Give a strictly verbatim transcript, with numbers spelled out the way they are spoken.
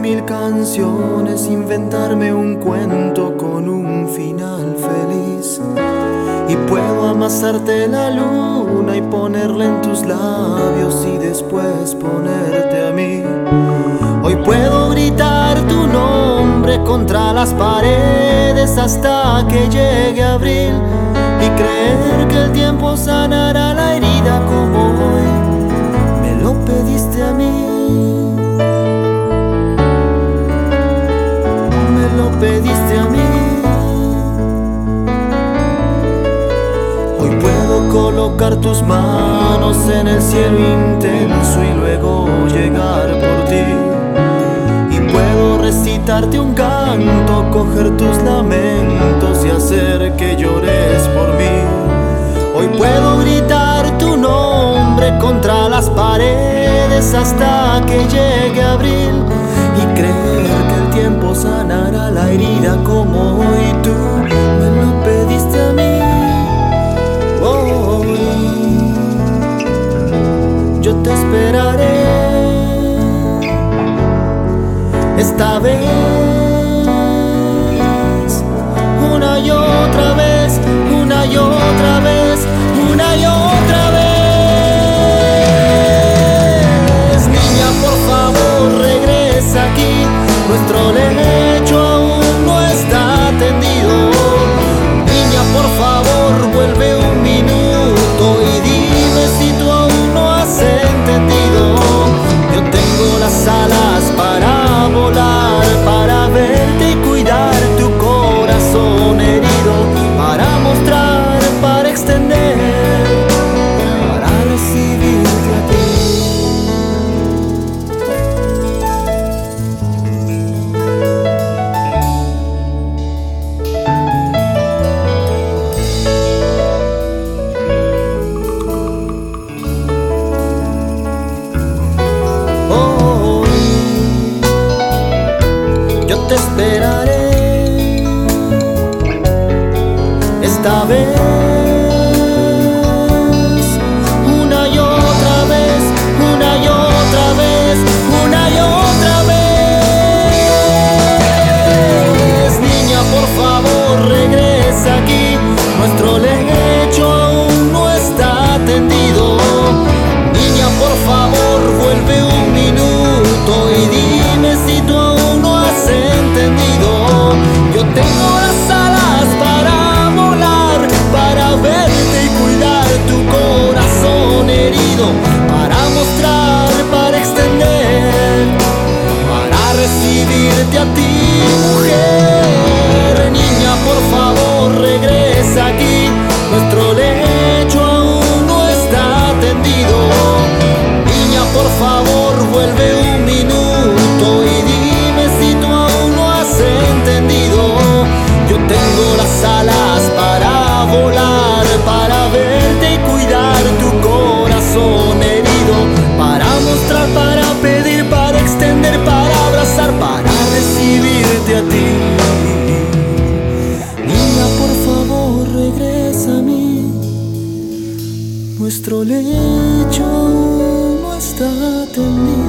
mil canciones, inventarme un cuento con un final feliz. Y puedo amasarte la luna y ponerla en tus labios y después ponerte a mí. Hoy puedo gritar tu nombre contra las paredes hasta que llegue abril y creer que el tiempo sanará la herida como hoy me lo pediste a mí. Me lo pediste a mí. Hoy puedo colocar tus manos en el cielo intenso y luego llegar por ti. Y puedo recitarte un canto, coger tus lamentos y hacer que llores por mí. Hoy puedo gritar tu nombre contra las paredes hasta que llegue abril y creer que el tiempo sanará la herida como hoy tú me lo pediste a mí. Hoy yo te esperaré. Esta vez, una y otra vez, una y otra vez, una y otra vez. Niña, por favor, regresa aquí. Nuestro lecho aún no está tendido. Niña, por favor, vuelve un minuto y dime si tú aún no has entendido. Yo tengo las alas para volar, para verte y cuidar tu corazón herido, para mostrar, para extender, para recibirte a ti. Yo te esperaré. Esta vez, una y otra vez, una y otra vez, una y otra vez. Niña, por favor, regresa aquí. Nuestro lecho aún no está tendido. Niña, por favor, vuelve un minuto y dime si tú aún no has entendido. Yo tengo las alas para volar, para verte y cuidar tu corazón herido, para mostrar, para extender, para recibirte a ti, mujer. Niña, por favor, regresa aquí. Nuestro lecho aún no está tendido. Niña, por favor, vuelve un minuto y dime si tú aún no has entendido. Yo tengo las alas para volar, para verte y cuidar tu corazón herido, para mostrar, para pedir, para extender, para abrazar, para recibirte a ti. Niña, por favor, regresa a mí. Nuestro lecho aún no está tendido.